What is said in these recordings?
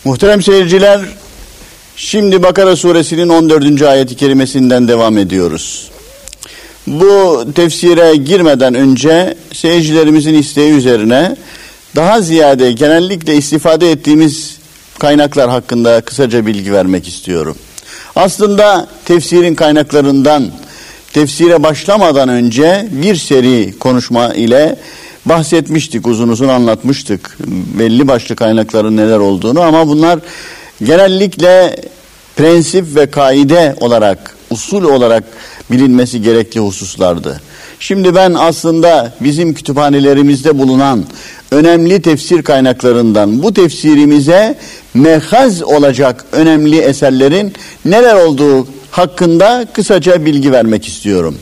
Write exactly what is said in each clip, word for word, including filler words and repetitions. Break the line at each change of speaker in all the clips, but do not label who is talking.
Muhterem seyirciler, şimdi Bakara suresinin on dördüncü ayeti kerimesinden devam ediyoruz. Bu tefsire girmeden önce seyircilerimizin isteği üzerine daha ziyade genellikle istifade ettiğimiz kaynaklar hakkında kısaca bilgi vermek istiyorum. Aslında tefsirin kaynaklarından tefsire başlamadan önce bir seri konuşma ile bahsetmiştik, uzun uzun anlatmıştık belli başlı kaynakların neler olduğunu, ama bunlar genellikle prensip ve kaide olarak, usul olarak bilinmesi gerekli hususlardı. Şimdi ben aslında bizim kütüphanelerimizde bulunan önemli tefsir kaynaklarından bu tefsirimize mehaz olacak önemli eserlerin neler olduğu hakkında kısaca bilgi vermek istiyorum.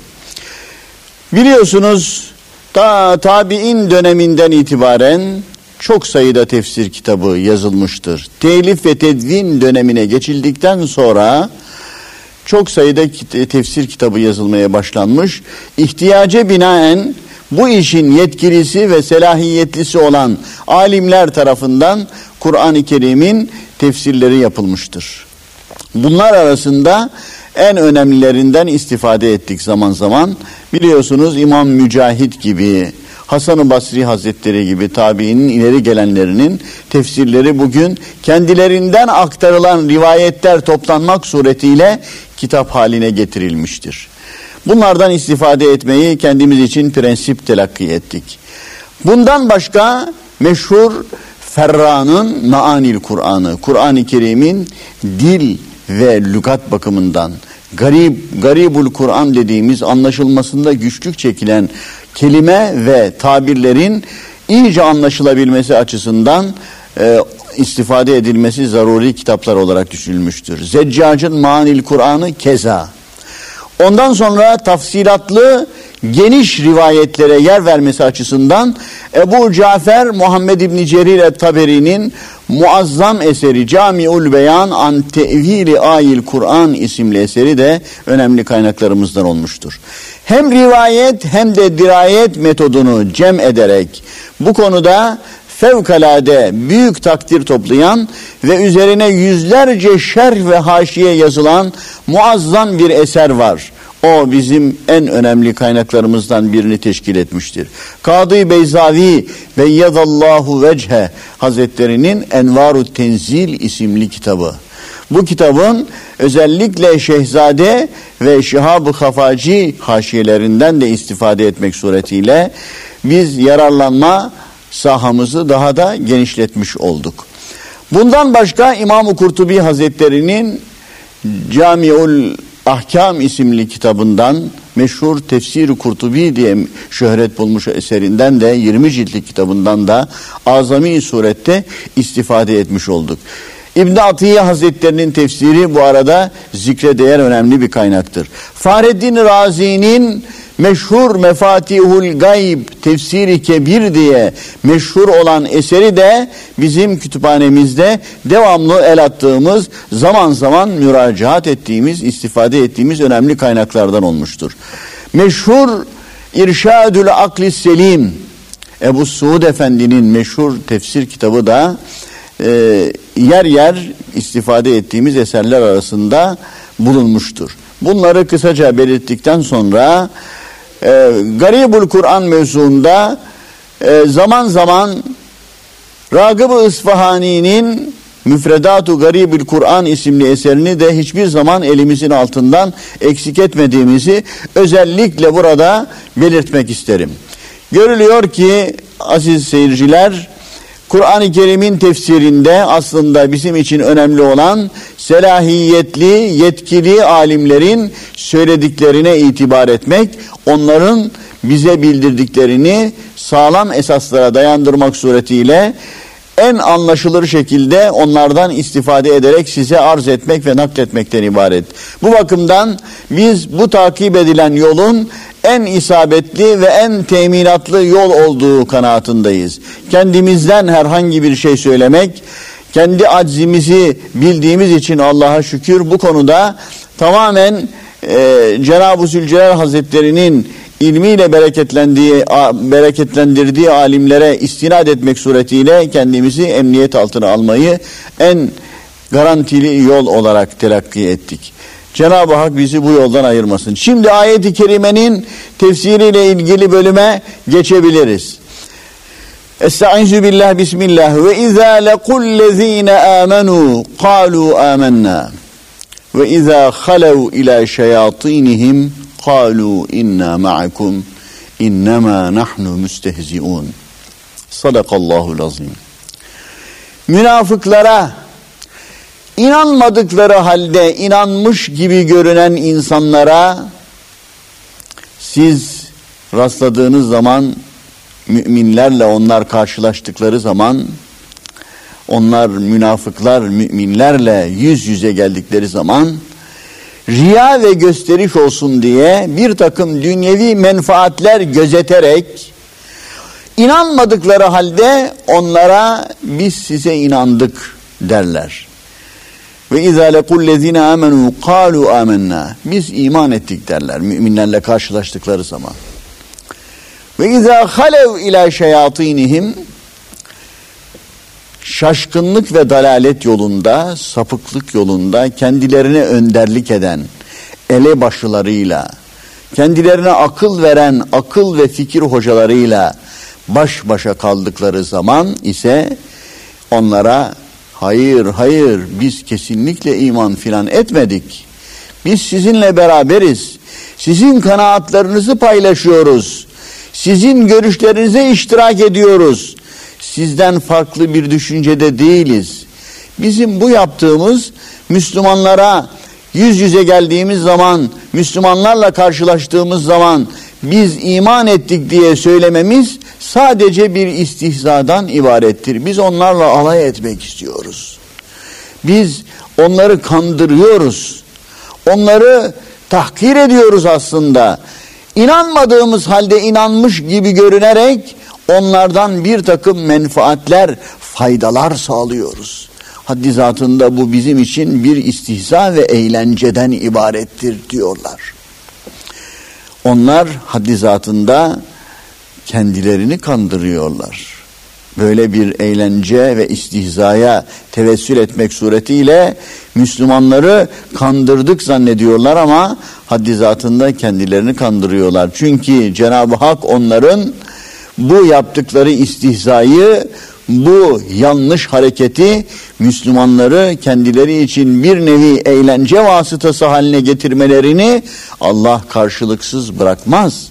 Biliyorsunuz ta tabi'in döneminden itibaren çok sayıda tefsir kitabı yazılmıştır. Telif ve tedvin dönemine geçildikten sonra çok sayıda tefsir kitabı yazılmaya başlanmış. İhtiyaca binaen bu işin yetkilisi ve selahiyetlisi olan alimler tarafından Kur'an-ı Kerim'in tefsirleri yapılmıştır. Bunlar arasında en önemlilerinden istifade ettik zaman zaman. Biliyorsunuz İmam Mücahit gibi, Hasan-ı Basri Hazretleri gibi tabiinin ileri gelenlerinin tefsirleri bugün kendilerinden aktarılan rivayetler toplanmak suretiyle kitap haline getirilmiştir. Bunlardan istifade etmeyi kendimiz için prensip telakki ettik. Bundan başka meşhur Ferra'nın Maanil Kur'an'ı, Kur'an-ı Kerim'in dil ve lügat bakımından garib, garibul Kur'an dediğimiz anlaşılmasında güçlük çekilen kelime ve tabirlerin iyice anlaşılabilmesi açısından e, istifade edilmesi zaruri kitaplar olarak düşünülmüştür. Zeccac'ın Maanil Kur'an'ı keza. Ondan sonra tafsilatlı geniş rivayetlere yer vermesi açısından Ebu Cafer Muhammed İbni Cerir et-Taberi'nin muazzam eseri Cami'ul Beyan an Tevili Ayil Kur'an isimli eseri de önemli kaynaklarımızdan olmuştur. Hem rivayet hem de dirayet metodunu cem ederek bu konuda fevkalade büyük takdir toplayan ve üzerine yüzlerce şerh ve haşiye yazılan muazzam bir eser var. O bizim en önemli kaynaklarımızdan birini teşkil etmiştir. Kadı Beyzavi Beyyadallahu Vechhe Hazretleri'nin Envarut Tenzil isimli kitabı. Bu kitabın özellikle Şehzade ve Şihab-ı Hafaci haşiyelerinden de istifade etmek suretiyle biz yararlanma sahamızı daha da genişletmiş olduk. Bundan başka İmam-ı Kurtubi Hazretleri'nin Cami'ul Ahkam isimli kitabından, meşhur Tefsir-i Kurtubi diye şöhret bulmuş eserinden de yirmi ciltlik kitabından da azami surette istifade etmiş olduk. İbn Atiye Hazretlerinin tefsiri bu arada zikre değer önemli bir kaynaktır. Fahreddin Razi'nin meşhur Mefatihul Gayb Tefsiri Kebir diye meşhur olan eseri de bizim kütüphanemizde devamlı el attığımız, zaman zaman müracaat ettiğimiz, istifade ettiğimiz önemli kaynaklardan olmuştur. Meşhur İrşadül Aklis Selim Ebu Suud Efendi'nin meşhur tefsir kitabı da e, yer yer istifade ettiğimiz eserler arasında bulunmuştur. Bunları kısaca belirttikten sonra e, Garibul Kur'an mevzuunda e, zaman zaman Ragıb-ı İsfahani'nin Müfredatu Garibul Kur'an isimli eserini de hiçbir zaman elimizin altından eksik etmediğimizi özellikle burada belirtmek isterim. Görülüyor ki aziz seyirciler, Kur'an-ı Kerim'in tefsirinde aslında bizim için önemli olan selahiyetli, yetkili alimlerin söylediklerine itibar etmek, onların bize bildirdiklerini sağlam esaslara dayandırmak suretiyle en anlaşılır şekilde onlardan istifade ederek size arz etmek ve nakletmekten ibaret. Bu bakımdan biz bu takip edilen yolun en isabetli ve en teminatlı yol olduğu kanaatindayız. Kendimizden herhangi bir şey söylemek, kendi aczimizi bildiğimiz için Allah'a şükür bu konuda tamamen e, Cenab-ı Zülcelal Hazretleri'nin ilmiyle bereketlendiği, bereketlendirdiği alimlere istinad etmek suretiyle kendimizi emniyet altına almayı en garantili yol olarak telakki ettik. Cenab-ı Hak bizi bu yoldan ayırmasın. Şimdi ayet-i kerimenin tefsiriyle ilgili bölüme geçebiliriz. Estaizu billah, bismillah. Ve izâ lekullezîne âmenû kâlû âmennâ. Ve izâ halev ilâ şeyâtînihim kâlû innâ ma'akum innemâ nahnu müstehzi'ûn. Sadakallahul azim. Münafıklara, İnanmadıkları halde inanmış gibi görünen insanlara siz rastladığınız zaman, müminlerle onlar karşılaştıkları zaman, onlar münafıklar müminlerle yüz yüze geldikleri zaman riya ve gösteriş olsun diye bir takım dünyevi menfaatler gözeterek inanmadıkları halde onlara biz size inandık derler. Ve izâ lekullezîne âmenû kâlû âmennâ. Biz iman ettik derler müminlerle karşılaştıkları zaman. Ve izâ halev ilâ şeyâtînihim. Şaşkınlık ve dalalet yolunda, sapıklık yolunda kendilerine önderlik eden elebaşılarıyla, kendilerine akıl veren akıl ve fikir hocalarıyla baş başa kaldıkları zaman ise onlara hayır hayır biz kesinlikle iman filan etmedik. Biz sizinle beraberiz. Sizin kanaatlarınızı paylaşıyoruz. Sizin görüşlerinize iştirak ediyoruz. Sizden farklı bir düşüncede değiliz. Bizim bu yaptığımız Müslümanlara yüz yüze geldiğimiz zaman, Müslümanlarla karşılaştığımız zaman biz iman ettik diye söylememiz sadece bir istihzadan ibarettir. Biz onlarla alay etmek istiyoruz. Biz onları kandırıyoruz. Onları tahkir ediyoruz aslında. İnanmadığımız halde inanmış gibi görünerek onlardan bir takım menfaatler, faydalar sağlıyoruz. Haddi zatında bu bizim için bir istihza ve eğlenceden ibarettir diyorlar. Onlar haddi zatında kendilerini kandırıyorlar. Böyle bir eğlence ve istihzaya tevessül etmek suretiyle Müslümanları kandırdık zannediyorlar ama haddi zatında kendilerini kandırıyorlar. Çünkü Cenab-ı Hak onların bu yaptıkları istihzayı, bu yanlış hareketi Müslümanları kendileri için bir nevi eğlence vasıtası haline getirmelerini Allah karşılıksız bırakmaz.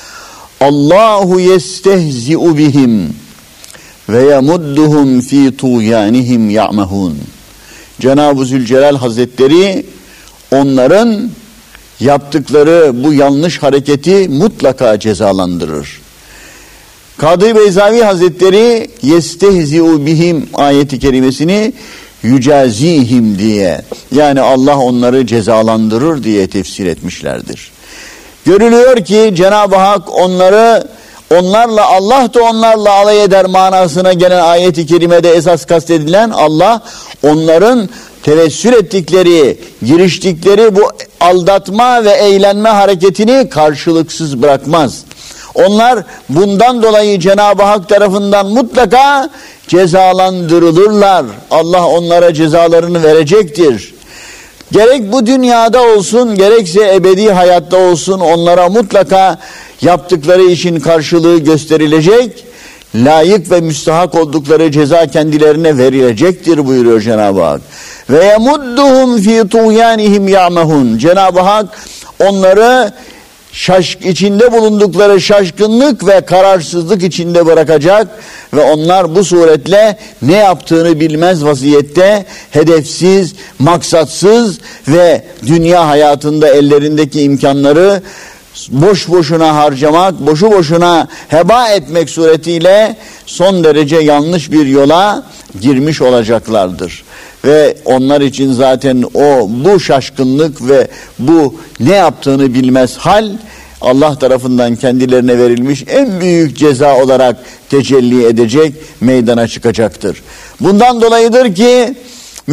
Allahu yestehzi'u bihim ve yemudduhum fi tuğyanihim ya'mehun. Cenab-ı Zülcelal Hazretleri onların yaptıkları bu yanlış hareketi mutlaka cezalandırır. Kadı Beyzavi Hazretleri yestehzi'u bihim ayeti kerimesini yücazihim diye, yani Allah onları cezalandırır diye tefsir etmişlerdir. Görülüyor ki Cenab-ı Hak onları, onlarla Allah da onlarla alay eder manasına gelen ayet-i kerimede esas kastedilen Allah onların tevessül ettikleri, giriştikleri bu aldatma ve eğlenme hareketini karşılıksız bırakmaz. Onlar bundan dolayı Cenab-ı Hak tarafından mutlaka cezalandırılırlar. Allah onlara cezalarını verecektir. Gerek bu dünyada olsun, gerekse ebedi hayatta olsun onlara mutlaka yaptıkları işin karşılığı gösterilecek, layık ve müstahak oldukları ceza kendilerine verilecektir buyuruyor Cenab-ı Hak. Ve yemudduhum fi tuğyanihim ya'mehun. Cenab-ı Hak onları şaşk içinde bulundukları şaşkınlık ve kararsızlık içinde bırakacak ve onlar bu suretle ne yaptığını bilmez vaziyette hedefsiz, maksatsız ve dünya hayatında ellerindeki imkanları boş boşuna harcamak, boşu boşuna heba etmek suretiyle son derece yanlış bir yola girmiş olacaklardır. Ve onlar için zaten o bu şaşkınlık ve bu ne yaptığını bilmez hal Allah tarafından kendilerine verilmiş en büyük ceza olarak tecelli edecek, meydana çıkacaktır. Bundan dolayıdır ki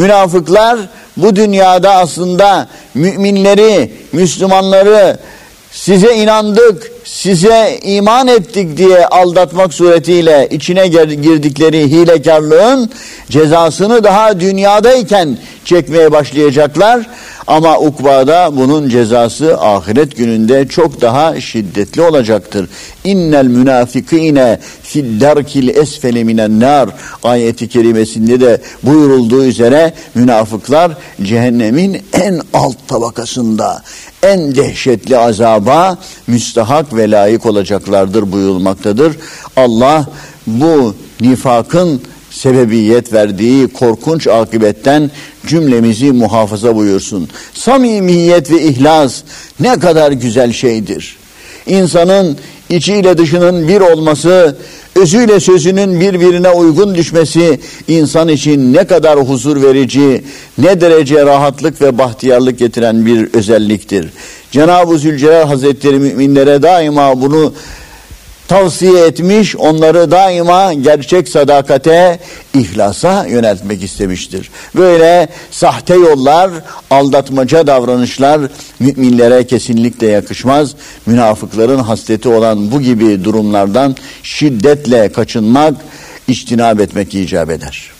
münafıklar bu dünyada aslında müminleri, Müslümanları size inandık, size iman ettik diye aldatmak suretiyle içine girdikleri hilekarlığın cezasını daha dünyadayken çekmeye başlayacaklar. Ama ukbada bunun cezası ahiret gününde çok daha şiddetli olacaktır. İnnel münafikine fidderkil esfeli minen nar ayeti kerimesinde de buyurulduğu üzere münafıklar cehennemin en alt tabakasında en dehşetli azaba müstahak ve layık olacaklardır buyurulmaktadır. Allah bu nifakın sebebiyet verdiği korkunç akıbetten cümlemizi muhafaza buyursun. Samimiyet ve ihlas ne kadar güzel şeydir. İnsanın içiyle dışının bir olması, özüyle sözünün birbirine uygun düşmesi insan için ne kadar huzur verici, ne derece rahatlık ve bahtiyarlık getiren bir özelliktir. Cenab-ı Zülcelal Hazretleri müminlere daima bunu tavsiye etmiş, onları daima gerçek sadakate, ihlasa yöneltmek istemiştir. Böyle sahte yollar, aldatmaca davranışlar müminlere kesinlikle yakışmaz. Münafıkların hasleti olan bu gibi durumlardan şiddetle kaçınmak, içtinab etmek icap eder.